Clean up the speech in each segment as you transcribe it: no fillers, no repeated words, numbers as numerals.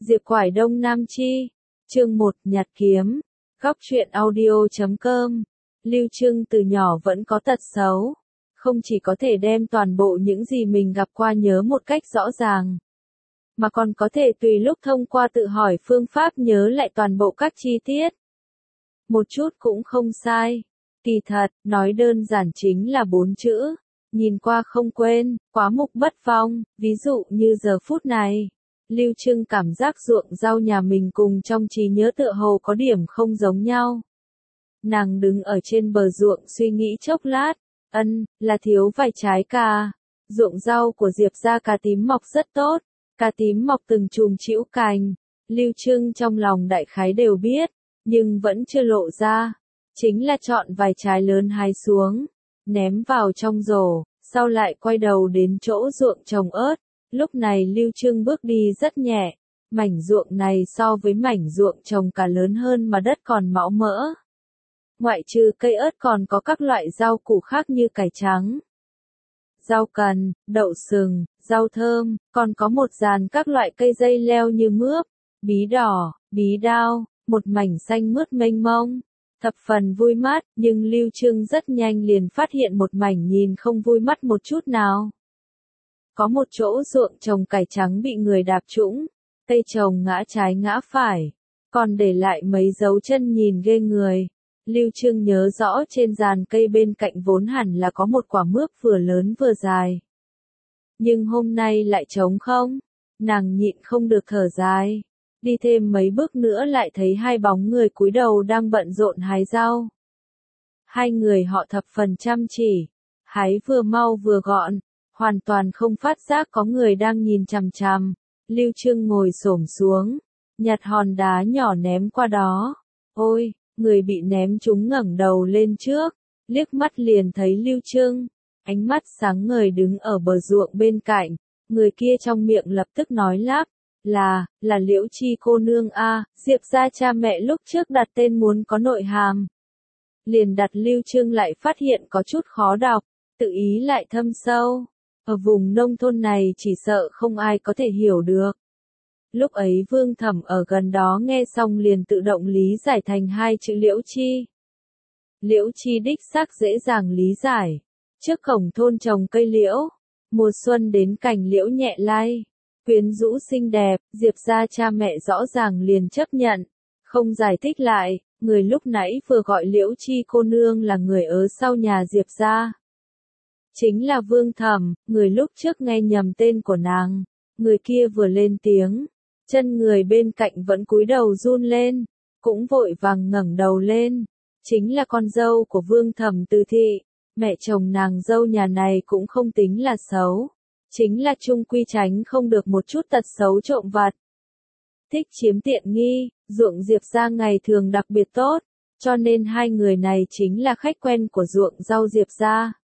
Diệp Quải Đông Nam Chi. Chương 1 Nhặt kiếm. Góc truyện audio.com. Lưu Trưng từ nhỏ vẫn có tật xấu. Không chỉ có thể đem toàn bộ những gì mình gặp qua nhớ một cách rõ ràng, mà còn có thể tùy lúc thông qua tự hỏi phương pháp nhớ lại toàn bộ các chi tiết. Một chút cũng không sai. Kỳ thật, nói đơn giản chính là 4 chữ. Nhìn qua không quên, quá mục bất vong. Ví dụ như giờ phút này, Lưu Trưng cảm giác ruộng rau nhà mình cùng trong trí nhớ tựa hồ có điểm không giống nhau. Nàng đứng ở trên bờ ruộng suy nghĩ chốc lát, là thiếu vài trái cà. Ruộng rau của Diệp gia cà tím mọc rất tốt, cà tím mọc từng chùm chĩu cành. Lưu Trưng trong lòng đại khái đều biết, nhưng vẫn chưa lộ ra. Chính là chọn vài trái lớn hái xuống, ném vào trong rổ, sau lại quay đầu đến chỗ ruộng trồng ớt. Lúc này Lưu Trưng bước đi rất nhẹ, mảnh ruộng này so với mảnh ruộng trồng cà lớn hơn mà đất còn mão mỡ. Ngoại trừ cây ớt còn có các loại rau củ khác như cải trắng, rau cần, đậu sừng, rau thơm, còn có một dàn các loại cây dây leo như mướp, bí đỏ, bí đao, một mảnh xanh mướt mênh mông. Thập phần vui mắt, nhưng Lưu Trưng rất nhanh liền phát hiện một mảnh nhìn không vui mắt một chút nào. Có một chỗ ruộng trồng cải trắng bị người đạp trũng, cây trồng ngã trái ngã phải, còn để lại mấy dấu chân nhìn ghê người. Lưu Trưng nhớ rõ trên giàn cây bên cạnh vốn hẳn là có một quả mướp vừa lớn vừa dài. Nhưng hôm nay lại trống không, nàng nhịn không được thở dài. Đi thêm mấy bước nữa lại thấy hai bóng người cúi đầu đang bận rộn hái rau. Hai người họ thập phần chăm chỉ, hái vừa mau vừa gọn, hoàn toàn không phát giác có người đang nhìn chằm chằm. Lưu Trưng ngồi xổm xuống, nhặt hòn đá nhỏ ném qua đó. Ôi, người bị ném trúng ngẩng đầu lên trước, liếc mắt liền thấy Lưu Trưng, ánh mắt sáng ngời đứng ở bờ ruộng bên cạnh. Người kia trong miệng lập tức nói lắp, là Liễu Chi cô nương a. Diệp gia cha mẹ lúc trước đặt tên muốn có nội hàm. Liền đặt Lưu Trưng lại phát hiện có chút khó đọc, tự ý lại thâm sâu. Ở vùng nông thôn này chỉ sợ không ai có thể hiểu được. Lúc ấy Vương Thẩm ở gần đó nghe xong liền tự động lý giải thành hai chữ Liễu Chi. Liễu Chi đích xác dễ dàng lý giải. Trước cổng thôn trồng cây liễu, mùa xuân đến cành liễu nhẹ lay, quyến rũ xinh đẹp, Diệp gia cha mẹ rõ ràng liền chấp nhận, không giải thích lại, người lúc nãy vừa gọi Liễu Chi cô nương là người ở sau nhà Diệp gia. Chính là Vương Thẩm, người lúc trước nghe nhầm tên của nàng. Người kia vừa lên tiếng, chân người bên cạnh vẫn cúi đầu run lên, cũng vội vàng ngẩng đầu lên. Chính là con dâu của Vương Thẩm Từ Thị, mẹ chồng nàng dâu nhà này cũng không tính là xấu. Chính là chung quy tránh không được một chút tật xấu trộm vặt. Thích chiếm tiện nghi, ruộng Diệp gia ngày thường đặc biệt tốt, cho nên hai người này chính là khách quen của ruộng rau Diệp gia.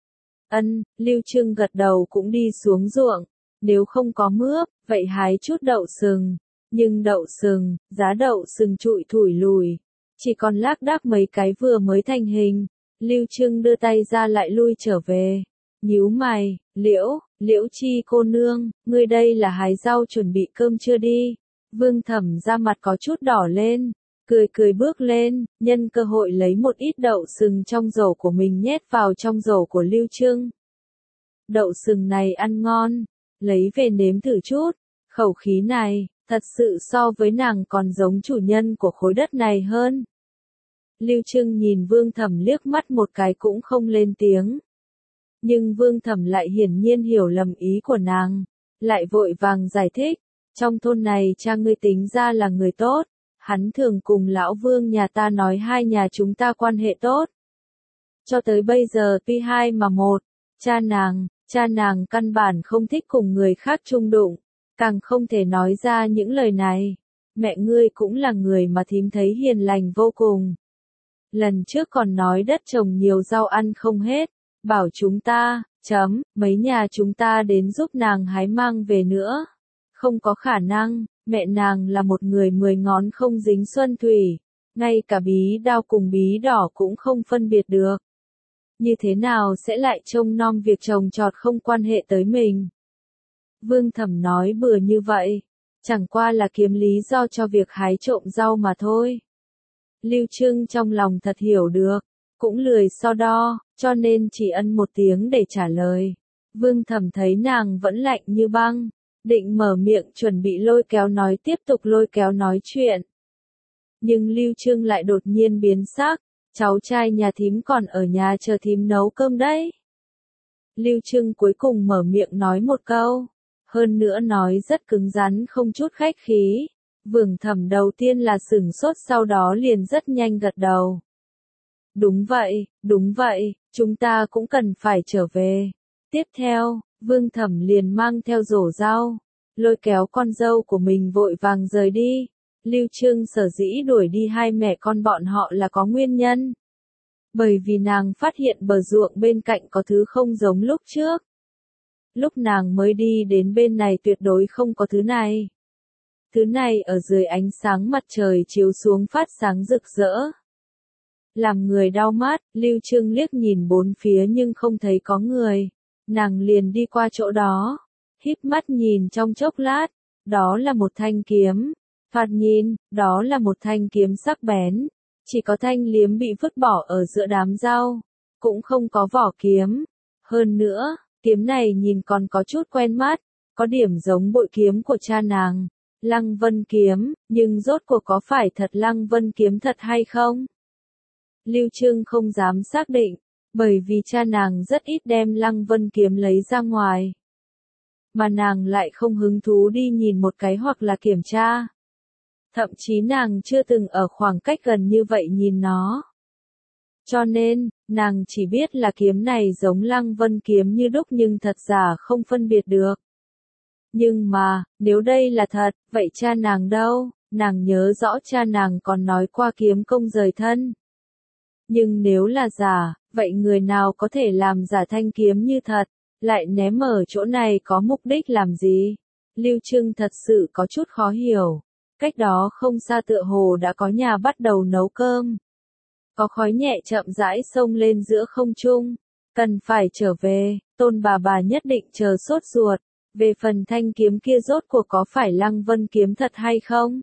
Lưu Trưng gật đầu cũng đi xuống ruộng, nếu không có mướp, vậy hái chút đậu sừng. Nhưng đậu sừng, giá đậu sừng trụi thủi lùi, chỉ còn lác đác mấy cái vừa mới thành hình. Lưu Trưng đưa tay ra lại lui trở về, nhíu mày, Liễu Chi cô nương, ngươi đây là hái rau chuẩn bị cơm chưa đi? Vương Thẩm ra mặt có chút đỏ lên, cười bước lên, nhân cơ hội lấy một ít đậu sừng trong rổ của mình nhét vào trong rổ của Lưu Trưng. Đậu sừng này ăn ngon, lấy về nếm thử chút, khẩu khí này, thật sự so với nàng còn giống chủ nhân của khối đất này hơn. Lưu Trưng nhìn Vương Thẩm liếc mắt một cái cũng không lên tiếng. Nhưng Vương Thẩm lại hiển nhiên hiểu lầm ý của nàng, lại vội vàng giải thích, trong thôn này cha ngươi tính ra là người tốt, hắn thường cùng lão Vương nhà ta nói hai nhà chúng ta quan hệ tốt. Cho tới bây giờ tuy hai mà một, cha nàng căn bản không thích cùng người khác chung đụng, càng không thể nói ra những lời này. Mẹ ngươi cũng là người mà thím thấy hiền lành vô cùng. Lần trước còn nói đất trồng nhiều rau ăn không hết, bảo chúng ta, mấy nhà chúng ta đến giúp nàng hái mang về nữa. Không có khả năng, mẹ nàng là một người 10 ngón không dính xuân thủy, ngay cả bí đao cùng bí đỏ cũng không phân biệt được. Như thế nào sẽ lại trông nom việc trồng trọt không quan hệ tới mình? Vương Thẩm nói bừa như vậy, Chẳng qua là kiếm lý do cho việc hái trộm rau mà thôi. Lưu Trưng trong lòng thật hiểu được, cũng lười so đo, cho nên chỉ ân một tiếng để trả lời. Vương Thẩm thấy nàng vẫn lạnh như băng, định mở miệng chuẩn bị lôi kéo nói tiếp tục lôi kéo nói chuyện. Nhưng Lưu Trưng lại đột nhiên biến sắc, cháu trai nhà thím còn ở nhà chờ thím nấu cơm đấy. Lưu Trưng cuối cùng mở miệng nói một câu, hơn nữa nói rất cứng rắn không chút khách khí. Vương Thẩm đầu tiên là sửng sốt sau đó liền rất nhanh gật đầu. Đúng vậy, chúng ta cũng cần phải trở về. Tiếp theo, Vương Thẩm liền mang theo rổ rau, lôi kéo con dâu của mình vội vàng rời đi. Lưu Trưng sở dĩ đuổi đi hai mẹ con bọn họ là có nguyên nhân. Bởi vì nàng phát hiện bờ ruộng bên cạnh có thứ không giống lúc trước. Lúc nàng mới đi đến bên này tuyệt đối không có thứ này. Thứ này ở dưới ánh sáng mặt trời chiếu xuống phát sáng rực rỡ. Làm người đau mắt, Lưu Trưng liếc nhìn bốn phía nhưng không thấy có người. Nàng liền đi qua chỗ đó, híp mắt nhìn trong chốc lát, đó là một thanh kiếm. Thoạt nhìn, đó là một thanh kiếm sắc bén, chỉ có thanh liếm bị vứt bỏ ở giữa đám rau, cũng không có vỏ kiếm. Hơn nữa, kiếm này nhìn còn có chút quen mắt, có điểm giống bội kiếm của cha nàng, Lăng Vân kiếm, nhưng rốt cuộc có phải thật Lăng Vân kiếm thật hay không? Lưu Trưng không dám xác định, bởi vì cha nàng rất ít đem Lăng Vân kiếm lấy ra ngoài. Mà nàng lại không hứng thú đi nhìn một cái hoặc là kiểm tra. Thậm chí nàng chưa từng ở khoảng cách gần như vậy nhìn nó. Cho nên, nàng chỉ biết là kiếm này giống Lăng Vân kiếm như đúc nhưng thật giả không phân biệt được. Nhưng mà, nếu đây là thật, vậy cha nàng đâu? Nàng nhớ rõ cha nàng còn nói qua kiếm công rời thân. Nhưng nếu là giả, vậy người nào có thể làm giả thanh kiếm như thật, lại ném ở chỗ này có mục đích làm gì? Lưu Trưng thật sự có chút khó hiểu. Cách đó không xa tựa hồ đã có nhà bắt đầu nấu cơm. Có khói nhẹ chậm rãi xông lên giữa không trung. Cần phải trở về, Tôn bà nhất định chờ sốt ruột. Về phần thanh kiếm kia rốt cuộc có phải Lăng Vân kiếm thật hay không?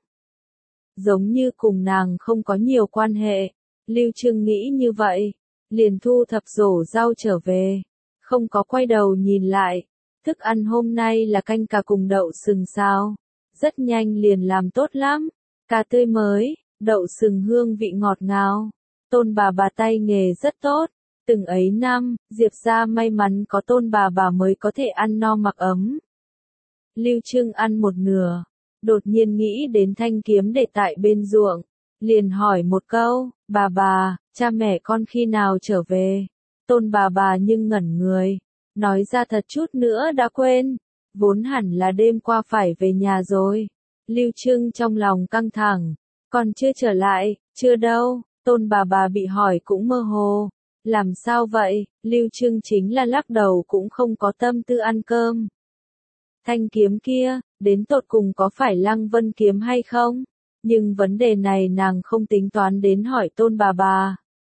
Giống như cùng nàng không có nhiều quan hệ. Lưu Trưng nghĩ như vậy, liền thu thập rổ rau trở về, không có quay đầu nhìn lại. Thức ăn hôm nay là canh cà cùng đậu sừng xào, rất nhanh liền làm tốt lắm. Cà tươi mới, đậu sừng hương vị ngọt ngào. Tôn bà tay nghề rất tốt, từng ấy năm, Diệp gia may mắn có Tôn bà mới có thể ăn no mặc ấm. Lưu Trưng ăn một nửa, đột nhiên nghĩ đến thanh kiếm để tại bên ruộng, liền hỏi một câu, bà, cha mẹ con khi nào trở về? Tôn bà nhưng ngẩn người, nói ra thật chút nữa đã quên, vốn hẳn là đêm qua phải về nhà rồi. Lưu Trưng trong lòng căng thẳng, còn chưa trở lại, chưa đâu. Tôn bà bị hỏi cũng mơ hồ, làm sao vậy? Lưu Trưng chính là lắc đầu cũng không có tâm tư ăn cơm. Thanh kiếm kia, đến tột cùng có phải Lăng Vân kiếm hay không? Nhưng vấn đề này nàng không tính toán đến hỏi Tôn bà.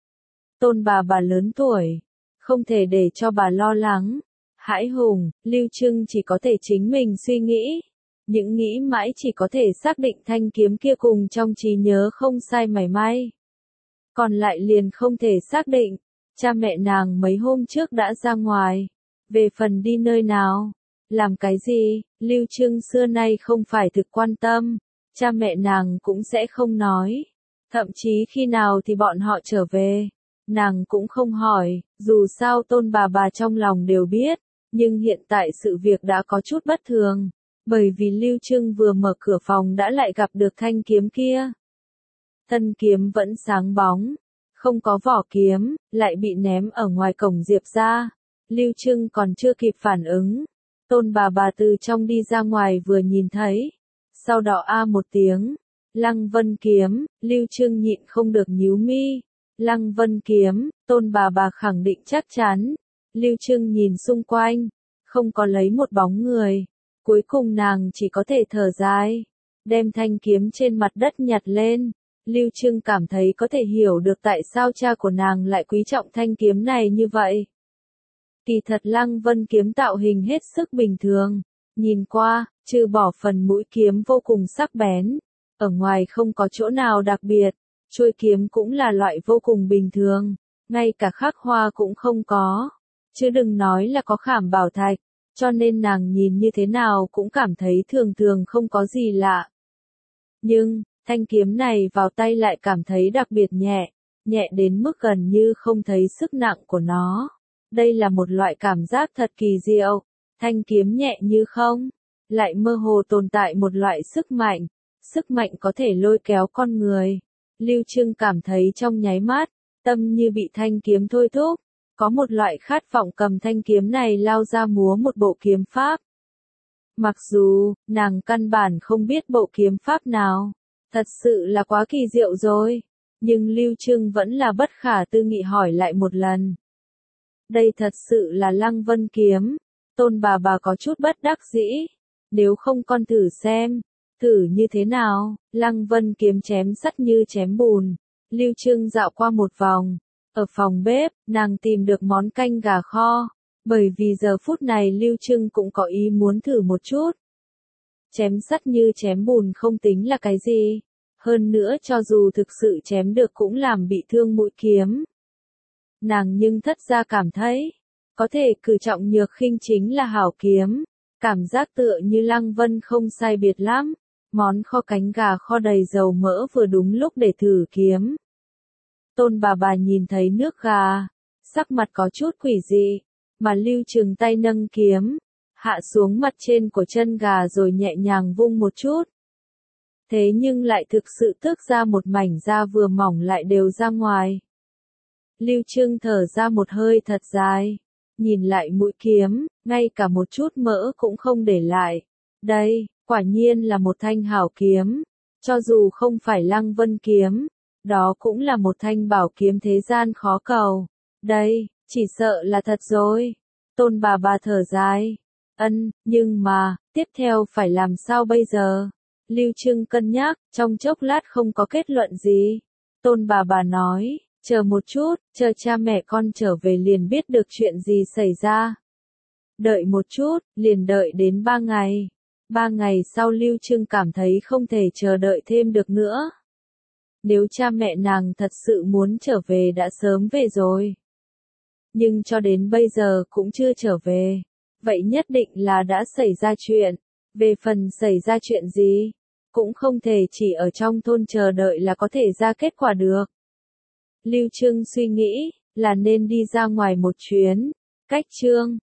Tôn bà lớn tuổi, không thể để cho bà lo lắng. Hãi hùng, Lưu Trưng chỉ có thể chính mình suy nghĩ. Những nghĩ mãi chỉ có thể xác định thanh kiếm kia cùng trong trí nhớ không sai mảy may. Còn lại liền không thể xác định. Cha mẹ nàng mấy hôm trước đã ra ngoài. Về phần đi nơi nào, làm cái gì, Lưu Trưng xưa nay không phải thực quan tâm. Cha mẹ nàng cũng sẽ không nói. Thậm chí khi nào thì bọn họ trở về, nàng cũng không hỏi, dù sao Tôn bà trong lòng đều biết. Nhưng hiện tại sự việc đã có chút bất thường, bởi vì Lưu Trưng vừa mở cửa phòng đã lại gặp được thanh kiếm kia. Thân kiếm vẫn sáng bóng, không có vỏ kiếm, lại bị ném ở ngoài cổng Diệp gia. Lưu Trưng còn chưa kịp phản ứng, Tôn bà từ trong đi ra ngoài vừa nhìn thấy. Sau đó một tiếng, Lăng Vân kiếm, Lưu Trưng nhịn không được nhíu mi. Lăng Vân kiếm, Tôn bà khẳng định chắc chắn. Lưu Trưng nhìn xung quanh, không có lấy một bóng người. Cuối cùng nàng chỉ có thể thở dài, đem thanh kiếm trên mặt đất nhặt lên. Lưu Trưng cảm thấy có thể hiểu được tại sao cha của nàng lại quý trọng thanh kiếm này như vậy. Kỳ thật Lăng Vân kiếm tạo hình hết sức bình thường, Nhìn qua, trừ bỏ phần mũi kiếm vô cùng sắc bén, ở ngoài không có chỗ nào đặc biệt, chuôi kiếm cũng là loại vô cùng bình thường, ngay cả khắc hoa cũng không có, chứ đừng nói là có khảm bảo thạch, cho nên nàng nhìn như thế nào cũng cảm thấy thường thường không có gì lạ. Nhưng, thanh kiếm này vào tay lại cảm thấy đặc biệt nhẹ, nhẹ đến mức gần như không thấy sức nặng của nó. Đây là một loại cảm giác thật kỳ diệu, thanh kiếm nhẹ như không, lại mơ hồ tồn tại một loại sức mạnh có thể lôi kéo con người. Lưu Trưng cảm thấy trong nháy mắt, tâm như bị thanh kiếm thôi thúc, có một loại khát vọng cầm thanh kiếm này lao ra múa một bộ kiếm pháp. Mặc dù, nàng căn bản không biết bộ kiếm pháp nào, thật sự là quá kỳ diệu rồi, nhưng Lưu Trưng vẫn là bất khả tư nghị hỏi lại một lần. Đây thật sự là Lăng Vân kiếm, Tôn bà có chút bất đắc dĩ, nếu không con thử xem, thử như thế nào, Lăng Vân kiếm chém sắt như chém bùn. Lưu Trưng dạo qua một vòng, ở phòng bếp, nàng tìm được món canh gà kho, bởi vì giờ phút này Lưu Trưng cũng có ý muốn thử một chút. Chém sắt như chém bùn không tính là cái gì, hơn nữa cho dù thực sự chém được cũng làm bị thương mũi kiếm. Nàng nhưng thất ra cảm thấy, có thể cử trọng nhược khinh chính là hảo kiếm, cảm giác tựa như Lăng Vân không sai biệt lắm, món kho cánh gà kho đầy dầu mỡ vừa đúng lúc để thử kiếm. Tôn bà nhìn thấy nước gà, sắc mặt có chút quỷ dị, mà Lưu Trừng tay nâng kiếm, hạ xuống mặt trên của chân gà rồi nhẹ nhàng vung một chút. Thế nhưng lại thực sự tước ra một mảnh da vừa mỏng lại đều ra ngoài. Lưu Trưng thở ra một hơi thật dài, nhìn lại mũi kiếm, ngay cả một chút mỡ cũng không để lại. Đây, quả nhiên là một thanh hảo kiếm, cho dù không phải Lăng Vân kiếm, đó cũng là một thanh bảo kiếm thế gian khó cầu. Đây, chỉ sợ là thật rồi. Tôn bà thở dài. Nhưng mà, tiếp theo phải làm sao bây giờ? Lưu Trưng cân nhắc, trong chốc lát không có kết luận gì. Tôn bà nói, chờ một chút, chờ cha mẹ con trở về liền biết được chuyện gì xảy ra. Đợi một chút, liền đợi đến 3 ngày. 3 ngày sau Lưu Trưng cảm thấy không thể chờ đợi thêm được nữa. Nếu cha mẹ nàng thật sự muốn trở về đã sớm về rồi. Nhưng cho đến bây giờ cũng chưa trở về. Vậy nhất định là đã xảy ra chuyện. Về phần xảy ra chuyện gì, cũng không thể chỉ ở trong thôn chờ đợi là có thể ra kết quả được. Lưu Trưng suy nghĩ, là nên đi ra ngoài một chuyến. Cách Trương